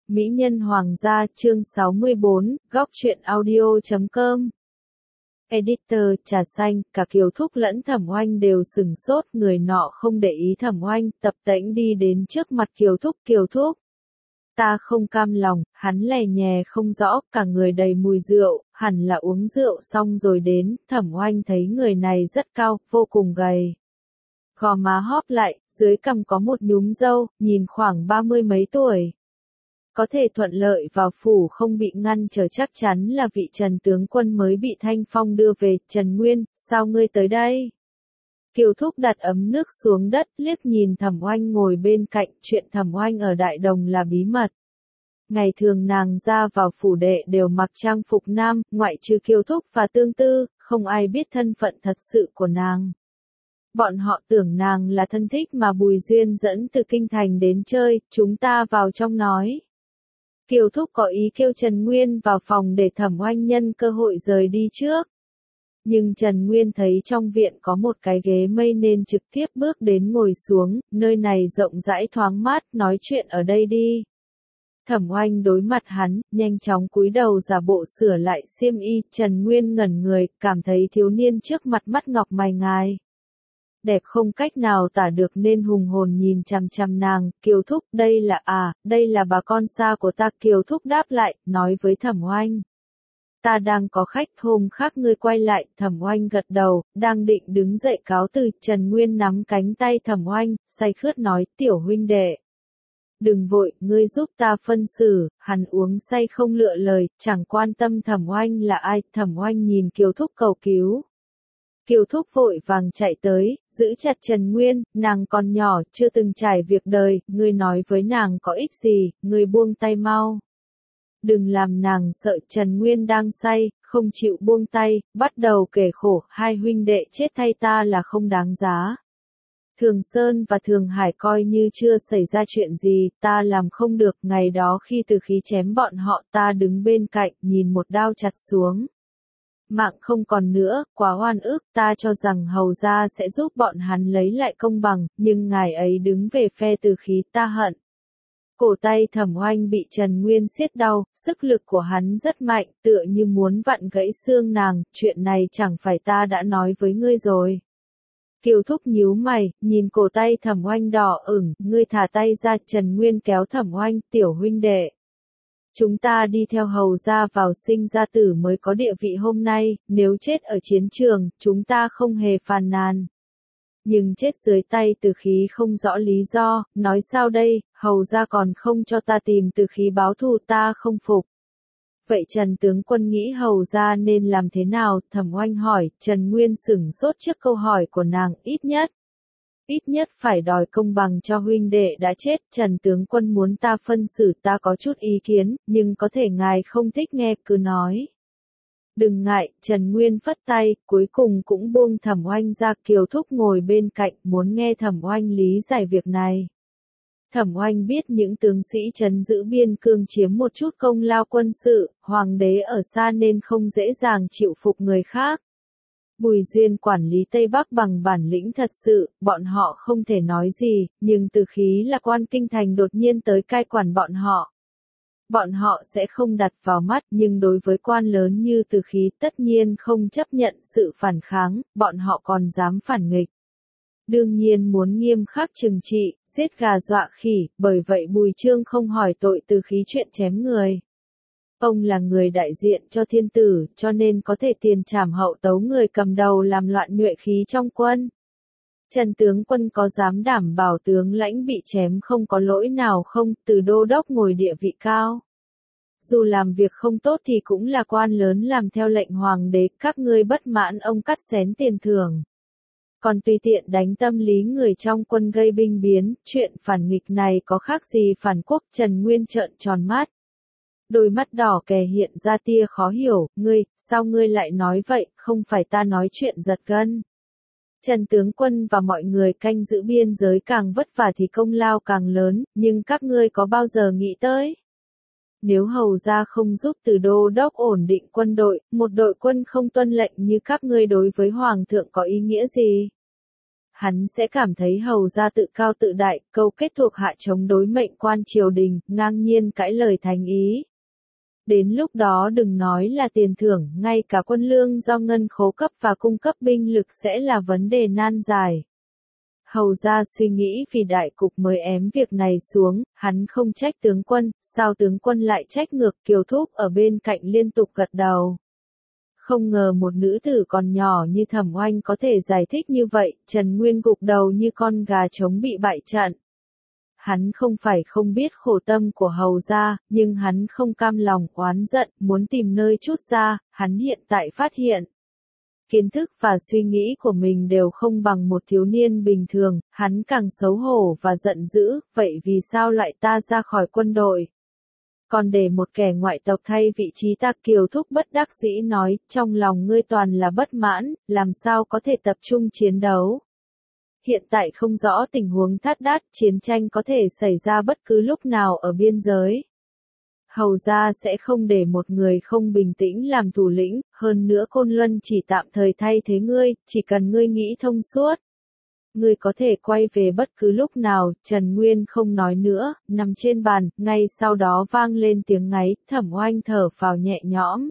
Mỹ nhân hoàng gia chương 64, góc truyện audio.com. Editor, trà xanh, cả Kiều Thúc lẫn Thẩm Oanh đều sừng sốt, người nọ không để ý Thẩm Oanh, tập tễnh đi đến trước mặt Kiều Thúc. Ta không cam lòng, hắn lè nhè không rõ, cả người đầy mùi rượu, hẳn là uống rượu xong rồi đến, Thẩm Oanh thấy người này rất cao, vô cùng gầy. Gò má hóp lại, dưới cằm có một nhúm râu, nhìn khoảng 30 mấy tuổi. Có thể thuận lợi vào phủ không bị ngăn trở chắc chắn là vị Trần tướng quân mới bị Thanh Phong đưa về. Trần Nguyên, sao ngươi tới đây? Kiều Thúc đặt ấm nước xuống đất, liếc nhìn Thẩm Oanh ngồi bên cạnh, chuyện Thẩm Oanh ở Đại Đồng là bí mật. Ngày thường nàng ra vào phủ đệ đều mặc trang phục nam, ngoại trừ Kiều Thúc và Tương Tư, không ai biết thân phận thật sự của nàng. Bọn họ tưởng nàng là thân thích mà Bùi Duyên dẫn từ kinh thành đến chơi, chúng ta vào trong nói. Kiều Thúc có ý kêu Trần Nguyên vào phòng để Thẩm Oanh nhân cơ hội rời đi trước. Nhưng Trần Nguyên thấy trong viện có một cái ghế mây nên trực tiếp bước đến ngồi xuống, nơi này rộng rãi thoáng mát, nói chuyện ở đây đi. Thẩm Oanh đối mặt hắn, nhanh chóng cúi đầu giả bộ sửa lại xiêm y, Trần Nguyên ngẩn người, cảm thấy thiếu niên trước mặt mắt ngọc mày ngài. Đẹp không cách nào tả được nên hùng hồn nhìn chằm chằm nàng. Kiều Thúc, đây là bà con xa của ta. Kiều Thúc đáp lại, nói với Thẩm Oanh. Ta đang có khách, hôm khác ngươi quay lại. Thẩm Oanh gật đầu, đang định đứng dậy cáo từ, Trần Nguyên nắm cánh tay Thẩm Oanh, say khướt nói, tiểu huynh đệ. Đừng vội, ngươi giúp ta phân xử. Hắn uống say không lựa lời, chẳng quan tâm Thẩm Oanh là ai. Thẩm Oanh nhìn Kiều Thúc cầu cứu. Kiều Thúc vội vàng chạy tới, giữ chặt Trần Nguyên, nàng còn nhỏ, chưa từng trải việc đời, ngươi nói với nàng có ích gì, ngươi buông tay mau. Đừng làm nàng sợ. Trần Nguyên đang say, không chịu buông tay, bắt đầu kể khổ, hai huynh đệ chết thay ta là không đáng giá. Thường Sơn và Thường Hải coi như chưa xảy ra chuyện gì, ta làm không được. Ngày đó khi Từ Khí chém bọn họ, ta đứng bên cạnh, nhìn một đao chặt xuống. Mạng không còn nữa, quá oan ức, ta cho rằng Hầu gia sẽ giúp bọn hắn lấy lại công bằng, nhưng ngài ấy đứng về phe Từ Khí, ta hận. Cổ tay Thẩm Oanh bị Trần Nguyên siết đau, sức lực của hắn rất mạnh, tựa như muốn vặn gãy xương nàng, chuyện này chẳng phải ta đã nói với ngươi rồi. Kiều Thúc nhíu mày, nhìn cổ tay Thẩm Oanh đỏ ửng, ngươi thả tay ra. Trần Nguyên kéo Thẩm Oanh, tiểu huynh đệ. Chúng ta đi theo Hầu gia vào sinh ra tử mới có địa vị hôm nay, nếu chết ở chiến trường, chúng ta không hề phàn nàn. Nhưng chết dưới tay Từ Khí không rõ lý do, nói sao đây, Hầu gia còn không cho ta tìm Từ Khí báo thù, ta không phục. Vậy Trần tướng quân nghĩ Hầu gia nên làm thế nào? Thẩm Oanh hỏi. Trần Nguyên sửng sốt trước câu hỏi của nàng. Ít nhất phải đòi công bằng cho huynh đệ đã chết. Trần tướng quân muốn ta phân xử, ta có chút ý kiến, nhưng có thể ngài không thích nghe, cứ nói. Đừng ngại. Trần Nguyên phất tay, cuối cùng cũng buông Thẩm Oanh ra. Kiều Thúc ngồi bên cạnh, muốn nghe Thẩm Oanh lý giải việc này. Thẩm Oanh biết những tướng sĩ trấn giữ biên cương chiếm một chút công lao quân sự, hoàng đế ở xa nên không dễ dàng chịu phục người khác. Bùi Duyên quản lý Tây Bắc bằng bản lĩnh thật sự, bọn họ không thể nói gì, nhưng Từ Khí là quan kinh thành đột nhiên tới cai quản bọn họ. Bọn họ sẽ không đặt vào mắt, nhưng đối với quan lớn như Từ Khí tất nhiên không chấp nhận sự phản kháng, bọn họ còn dám phản nghịch. Đương nhiên muốn nghiêm khắc trừng trị, giết gà dọa khỉ, bởi vậy Bùi Trương không hỏi tội Từ Khí chuyện chém người. Ông là người đại diện cho thiên tử, cho nên có thể tiền trảm hậu tấu người cầm đầu làm loạn nhuệ khí trong quân. Trần tướng quân có dám đảm bảo tướng lãnh bị chém không có lỗi nào không? Từ đô đốc ngồi địa vị cao. Dù làm việc không tốt thì cũng là quan lớn làm theo lệnh hoàng đế, các ngươi bất mãn ông cắt xén tiền thưởng. Còn tùy tiện đánh tâm lý người trong quân gây binh biến, chuyện phản nghịch này có khác gì phản quốc? Trần Nguyên trợn tròn mắt. Đôi mắt đỏ kè hiện ra tia khó hiểu, sao ngươi lại nói vậy, không phải ta nói chuyện giật gân. Trần tướng quân và mọi người canh giữ biên giới càng vất vả thì công lao càng lớn, nhưng các ngươi có bao giờ nghĩ tới? Nếu Hầu gia không giúp Từ đô đốc ổn định quân đội, một đội quân không tuân lệnh như các ngươi đối với Hoàng thượng có ý nghĩa gì? hắn sẽ cảm thấy hầu gia tự cao tự đại, câu kết thuộc hạ chống đối mệnh quan triều đình, ngang nhiên cãi lời thành ý. Đến lúc đó đừng nói là tiền thưởng, ngay cả quân lương do ngân khố cấp và cung cấp binh lực sẽ là vấn đề nan giải. Hầu ra suy nghĩ vì đại cục mới ém việc này xuống, hắn không trách tướng quân, sao tướng quân lại trách ngược. Kiều Thúc ở bên cạnh liên tục gật đầu. Không ngờ một nữ tử còn nhỏ như Thẩm Oanh có thể giải thích như vậy, Trần Nguyên gục đầu như con gà trống bị bại trận. Hắn không phải không biết khổ tâm của hầu gia, nhưng hắn không cam lòng oán giận, muốn tìm nơi trút ra, hắn hiện tại phát hiện. Kiến thức và suy nghĩ của mình đều không bằng một thiếu niên bình thường, hắn càng xấu hổ và giận dữ, vậy vì sao lại ta ra khỏi quân đội? Còn để một kẻ ngoại tộc thay vị trí ta. Kiều Thúc bất đắc dĩ nói, trong lòng ngươi toàn là bất mãn, làm sao có thể tập trung chiến đấu? Hiện tại không rõ tình huống thắt đát, chiến tranh có thể xảy ra bất cứ lúc nào ở biên giới. Hầu gia sẽ không để một người không bình tĩnh làm thủ lĩnh, hơn nữa Côn Luân chỉ tạm thời thay thế ngươi, chỉ cần ngươi nghĩ thông suốt. Ngươi có thể quay về bất cứ lúc nào. Trần Nguyên không nói nữa, nằm trên bàn, ngay sau đó vang lên tiếng ngáy, Thẩm Oanh thở phào nhẹ nhõm.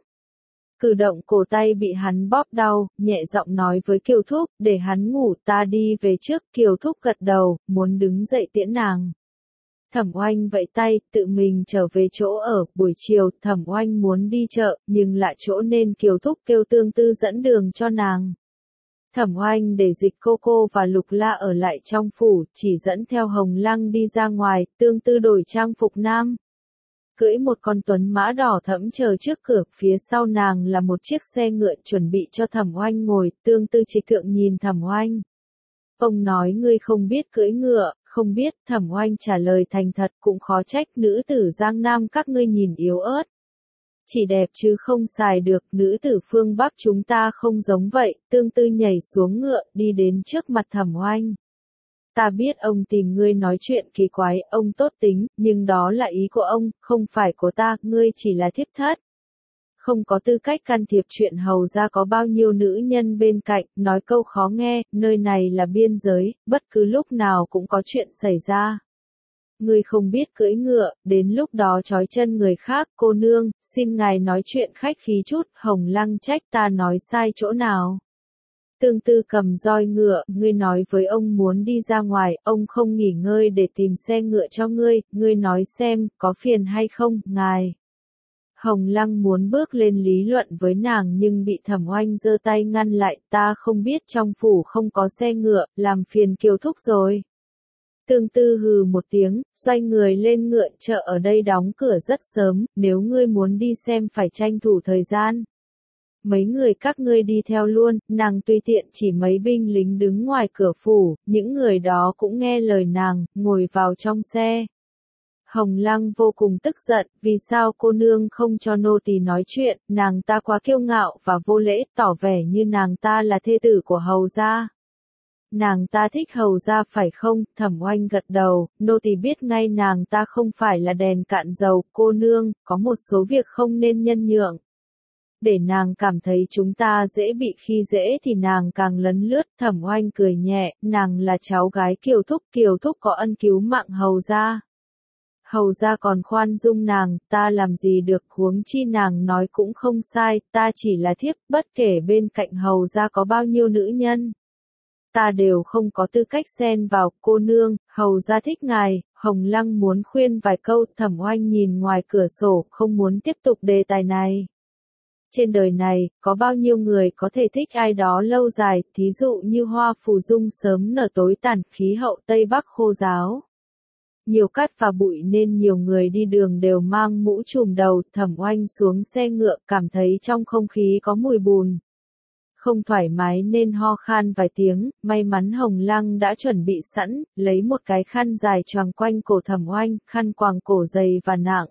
Cử động cổ tay bị hắn bóp đau, nhẹ giọng nói với Kiều Thúc, để hắn ngủ, ta đi về trước. Kiều Thúc gật đầu, muốn đứng dậy tiễn nàng. Thẩm Oanh vẫy tay, tự mình trở về chỗ ở. Buổi chiều, Thẩm Oanh muốn đi chợ, nhưng lại chỗ nên Kiều Thúc kêu Tương Tư dẫn đường cho nàng. Thẩm Oanh để Dịch Cô và Lục La ở lại trong phủ, chỉ dẫn theo Hồng Lăng đi ra ngoài. Tương Tư đổi trang phục nam, cưỡi một con tuấn mã đỏ thẫm chờ trước cửa, phía sau nàng là một chiếc xe ngựa chuẩn bị cho Thẩm Oanh ngồi. Tương Tư trịch thượng nhìn Thẩm Oanh. Ông nói ngươi không biết cưỡi ngựa. Không biết. Thẩm Oanh trả lời thành thật, cũng khó trách nữ tử Giang Nam các ngươi nhìn yếu ớt. Chỉ đẹp chứ không xài được, nữ tử phương Bắc chúng ta không giống vậy. Tương Tư nhảy xuống ngựa, đi đến trước mặt Thẩm Oanh. Ta biết ông tìm ngươi nói chuyện kỳ quái, ông tốt tính, nhưng đó là ý của ông, không phải của ta, ngươi chỉ là thiếp thất. Không có tư cách can thiệp chuyện hầu gia có bao nhiêu nữ nhân bên cạnh, nói câu khó nghe, nơi này là biên giới, bất cứ lúc nào cũng có chuyện xảy ra. Ngươi không biết cưỡi ngựa, đến lúc đó trói chân người khác. Cô nương, xin ngài nói chuyện khách khí chút. Hồng Lăng trách, ta nói sai chỗ nào? Tương Tư cầm roi ngựa, ngươi nói với ông muốn đi ra ngoài, ông không nghỉ ngơi để tìm xe ngựa cho ngươi nói xem, có phiền hay không, ngài? Hồng Lăng muốn bước lên lý luận với nàng nhưng bị Thẩm Oanh giơ tay ngăn lại, ta không biết trong phủ không có xe ngựa, làm phiền Kiều Thúc rồi. Tương Tư hừ một tiếng, xoay người lên ngựa, chợ ở đây đóng cửa rất sớm, nếu ngươi muốn đi xem phải tranh thủ thời gian. Mấy người các ngươi đi theo luôn. Nàng tùy tiện chỉ mấy binh lính đứng ngoài cửa phủ, những người đó cũng nghe lời nàng, ngồi vào trong xe. Hồng Lăng vô cùng tức giận, vì sao cô nương không cho nô tỳ nói chuyện, nàng ta quá kiêu ngạo và vô lễ, tỏ vẻ như nàng ta là thê tử của hầu gia. Nàng ta thích hầu gia phải không? Thẩm Oanh gật đầu, nô tỳ biết ngay nàng ta không phải là đèn cạn dầu. Cô nương, có một số việc không nên nhân nhượng. Để nàng cảm thấy chúng ta dễ bị khi dễ thì nàng càng lấn lướt. Thẩm Oanh cười nhẹ, nàng là cháu gái Kiều Thúc có ân cứu mạng hầu gia. Hầu gia còn khoan dung nàng, ta làm gì được, huống chi nàng nói cũng không sai, ta chỉ là thiếp, bất kể bên cạnh hầu gia có bao nhiêu nữ nhân. Ta đều không có tư cách xen vào. Cô nương, hầu gia thích ngài. Hồng Lăng muốn khuyên vài câu. Thẩm Oanh nhìn ngoài cửa sổ, không muốn tiếp tục đề tài này. Trên đời này, có bao nhiêu người có thể thích ai đó lâu dài, thí dụ như hoa phù dung sớm nở tối tàn, khí hậu Tây Bắc khô ráo. Nhiều cát và bụi nên nhiều người đi đường đều mang mũ trùm đầu. Thẩm Oanh xuống xe ngựa, cảm thấy trong không khí có mùi bùn. Không thoải mái nên ho khan vài tiếng, may mắn Hồng Lăng đã chuẩn bị sẵn, lấy một cái khăn dài choàng quanh cổ Thẩm Oanh, khăn quàng cổ dày và nặng.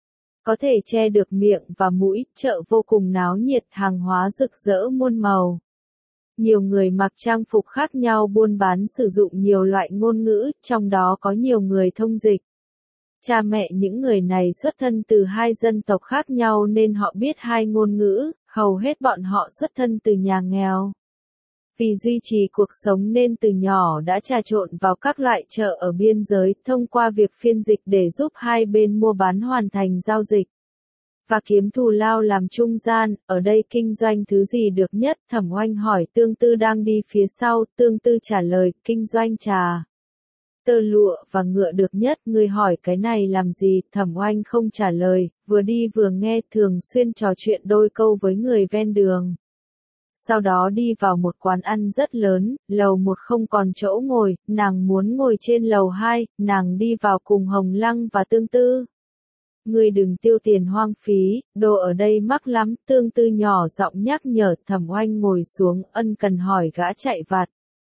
Có thể che được miệng và mũi, chợ vô cùng náo nhiệt, hàng hóa rực rỡ muôn màu. Nhiều người mặc trang phục khác nhau buôn bán sử dụng nhiều loại ngôn ngữ, trong đó có nhiều người thông dịch. Cha mẹ những người này xuất thân từ hai dân tộc khác nhau nên họ biết hai ngôn ngữ, hầu hết bọn họ xuất thân từ nhà nghèo. Vì duy trì cuộc sống nên từ nhỏ đã trà trộn vào các loại chợ ở biên giới, thông qua việc phiên dịch để giúp hai bên mua bán hoàn thành giao dịch và kiếm thù lao làm trung gian. Ở đây kinh doanh thứ gì được nhất? Thẩm Oanh hỏi. Tương Tư đang đi phía sau. Tương Tư trả lời, kinh doanh trà, tơ lụa và ngựa được nhất. Ngươi hỏi cái này làm gì? Thẩm Oanh không trả lời, vừa đi vừa nghe, thường xuyên trò chuyện đôi câu với người ven đường. Sau đó đi vào một quán ăn rất lớn, lầu 1 không còn chỗ ngồi, nàng muốn ngồi trên lầu 2, nàng đi vào cùng Hồng Lăng và Tương Tư. Ngươi đừng tiêu tiền hoang phí, đồ ở đây mắc lắm. Tương Tư nhỏ giọng nhắc nhở. Thẩm Oanh ngồi xuống, ân cần hỏi gã chạy vặt.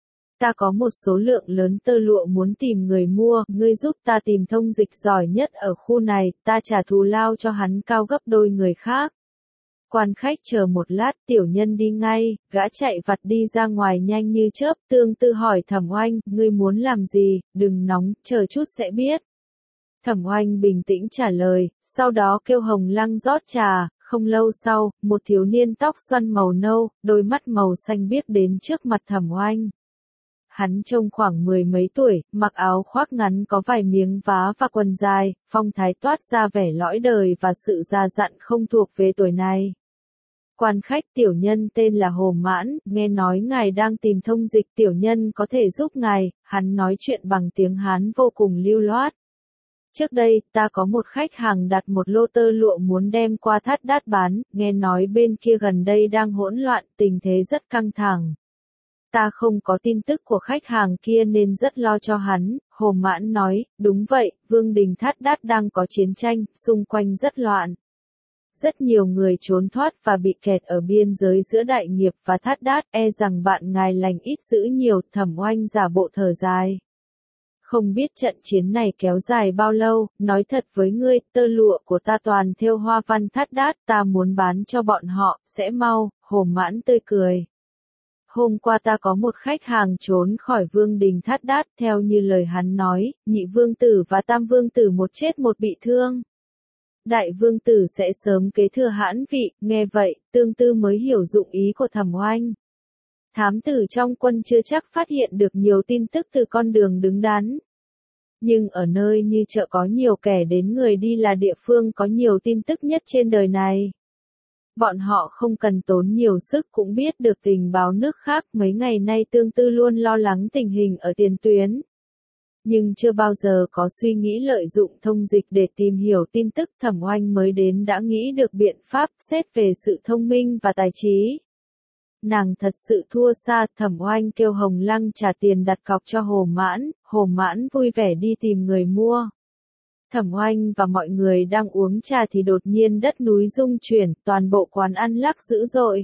Ta có một số lượng lớn tơ lụa muốn tìm người mua, ngươi giúp ta tìm thông dịch giỏi nhất ở khu này, ta trả thù lao cho hắn cao gấp đôi người khác. Quan khách chờ một lát, tiểu nhân đi ngay. Gã chạy vặt đi ra ngoài nhanh như chớp. Tương Tư hỏi Thẩm Oanh, ngươi muốn làm gì? Đừng nóng, chờ chút sẽ biết. Thẩm Oanh bình tĩnh trả lời, sau đó kêu Hồng Lăng rót trà. Không lâu sau, một thiếu niên tóc xoăn màu nâu, đôi mắt màu xanh biếc đến trước mặt Thẩm Oanh. Hắn trông khoảng 10 mấy tuổi, mặc áo khoác ngắn có vài miếng vá và quần dài, phong thái toát ra vẻ lõi đời và sự già dặn không thuộc về tuổi này. Quan khách, tiểu nhân tên là Hồ Mãn, nghe nói ngài đang tìm thông dịch, tiểu nhân có thể giúp ngài. Hắn nói chuyện bằng tiếng Hán vô cùng lưu loát. Trước đây, ta có một khách hàng đặt một lô tơ lụa muốn đem qua Thát Đát bán, nghe nói bên kia gần đây đang hỗn loạn, tình thế rất căng thẳng. Ta không có tin tức của khách hàng kia nên rất lo cho hắn. Hồ Mãn nói, đúng vậy, Vương đình Thát Đát đang có chiến tranh, xung quanh rất loạn. Rất nhiều người trốn thoát và bị kẹt ở biên giới giữa Đại Nghiệp và Thát Đát, e rằng bạn ngài lành ít dữ nhiều. Thẩm Oanh giả bộ thở dài. Không biết trận chiến này kéo dài bao lâu, nói thật với ngươi, tơ lụa của ta toàn thêu hoa văn Thát Đát, ta muốn bán cho bọn họ, sẽ mau. Hồ Mãn tươi cười. Hôm qua ta có một khách hàng trốn khỏi Vương đình Thát Đát, theo như lời hắn nói, nhị vương tử và tam vương tử một chết một bị thương. Đại vương tử sẽ sớm kế thừa hãn vị. Nghe vậy, Tương Tư mới hiểu dụng ý của Thẩm Oanh. Thám tử trong quân chưa chắc phát hiện được nhiều tin tức từ con đường đứng đắn. Nhưng ở nơi như chợ có nhiều kẻ đến người đi là địa phương có nhiều tin tức nhất trên đời này. Bọn họ không cần tốn nhiều sức cũng biết được tình báo nước khác. Mấy ngày nay Tương Tư luôn lo lắng tình hình ở tiền tuyến. Nhưng chưa bao giờ có suy nghĩ lợi dụng thông dịch để tìm hiểu tin tức. Thẩm Oanh mới đến đã nghĩ được biện pháp, xét về sự thông minh và tài trí. Nàng thật sự thua xa. Thẩm Oanh kêu Hồng Lăng trả tiền đặt cọc cho Hồ Mãn. Hồ Mãn vui vẻ đi tìm người mua. Thẩm Oanh và mọi người đang uống trà thì đột nhiên đất núi rung chuyển, toàn bộ quán ăn lắc dữ dội.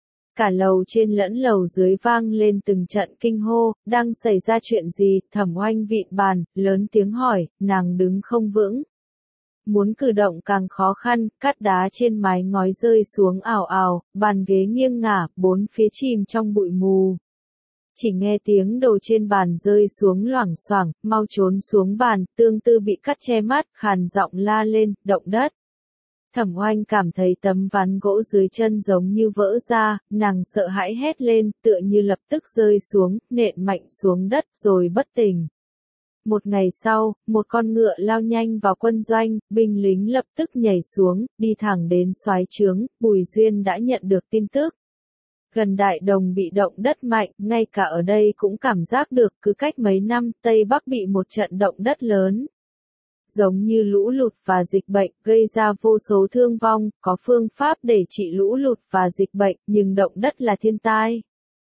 Cả lầu trên lẫn lầu dưới vang lên từng trận kinh hô. Đang xảy ra chuyện gì? Thẩm Oanh vịn bàn, lớn tiếng hỏi, nàng đứng không vững. Muốn cử động càng khó khăn, cát đá trên mái ngói rơi xuống ào ào, bàn ghế nghiêng ngả, bốn phía chìm trong bụi mù. Chỉ nghe tiếng đồ trên bàn rơi xuống loảng xoảng, mau trốn xuống bàn. Tương Tư bị cắt che mắt, khàn giọng la lên, động đất. Thẩm Oanh cảm thấy tấm ván gỗ dưới chân giống như vỡ ra, nàng sợ hãi hét lên, tựa như lập tức rơi xuống, nện mạnh xuống đất rồi bất tỉnh. Một ngày sau, một con ngựa lao nhanh vào quân doanh, binh lính lập tức nhảy xuống, đi thẳng đến soái trướng. Bùi Duyên đã nhận được tin tức. Gần Đại Đồng bị động đất mạnh, ngay cả ở đây cũng cảm giác được, cứ cách mấy năm, Tây Bắc bị một trận động đất lớn. Giống như lũ lụt và dịch bệnh, gây ra vô số thương vong, có phương pháp để trị lũ lụt và dịch bệnh, nhưng động đất là thiên tai.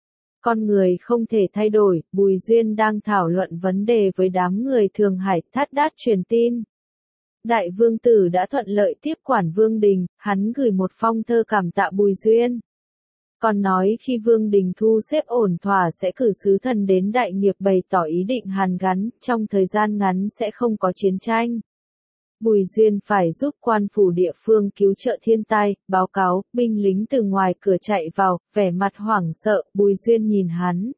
Con người không thể thay đổi. Bùi Duyên đang thảo luận vấn đề với đám người Thường Hải. Thát Đát truyền tin. Đại vương tử đã thuận lợi tiếp quản Vương đình, hắn gửi một phong thơ cảm tạ Bùi Duyên. Còn nói khi Vương đình thu xếp ổn thỏa sẽ cử sứ thần đến Đại Nghiệp bày tỏ ý định hàn gắn, trong thời gian ngắn sẽ không có chiến tranh. Bùi Duyên phải giúp quan phủ địa phương cứu trợ thiên tai, báo cáo. Binh lính từ ngoài cửa chạy vào, vẻ mặt hoảng sợ. Bùi Duyên nhìn hắn.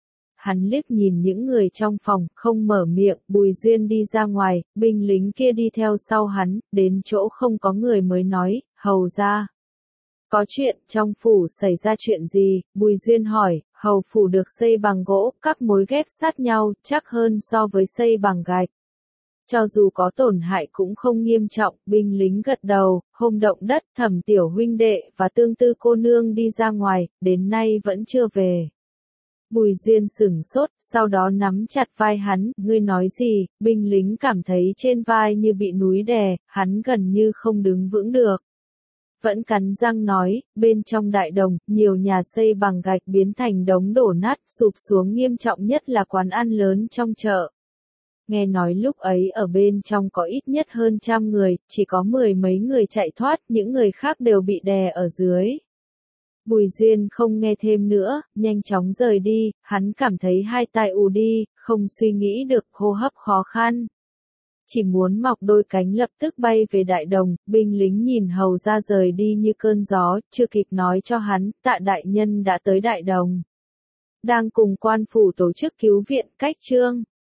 Hắn liếc nhìn những người trong phòng, không mở miệng. Bùi Duyên đi ra ngoài, binh lính kia đi theo sau hắn, đến chỗ không có người mới nói, hầu ra. Có chuyện, trong phủ xảy ra chuyện gì? Bùi Duyên hỏi. Hầu phủ được xây bằng gỗ, các mối ghép sát nhau, chắc hơn so với xây bằng gạch. Cho dù có tổn hại cũng không nghiêm trọng, binh lính gật đầu, hôm động đất, Thẩm tiểu huynh đệ và Tương Tư cô nương đi ra ngoài, đến nay vẫn chưa về. Bùi Duyên sửng sốt, sau đó nắm chặt vai hắn, ngươi nói gì, binh lính cảm thấy trên vai như bị núi đè, hắn gần như không đứng vững được. Vẫn cắn răng nói, bên trong đại đồng, nhiều nhà xây bằng gạch biến thành đống đổ nát, sụp xuống nghiêm trọng nhất là quán ăn lớn trong chợ. Nghe nói lúc ấy ở bên trong có ít nhất hơn 100 người, chỉ có 10 mấy người chạy thoát, những người khác đều bị đè ở dưới. Bùi Duyên không nghe thêm nữa, nhanh chóng rời đi, hắn cảm thấy hai tai ù đi, không suy nghĩ được, hô hấp khó khăn. Chỉ muốn mọc đôi cánh lập tức bay về đại đồng, binh lính nhìn hầu ra rời đi như cơn gió, chưa kịp nói cho hắn, Tạ đại nhân đã tới đại đồng. Đang cùng quan phủ tổ chức cứu viện, cách Trương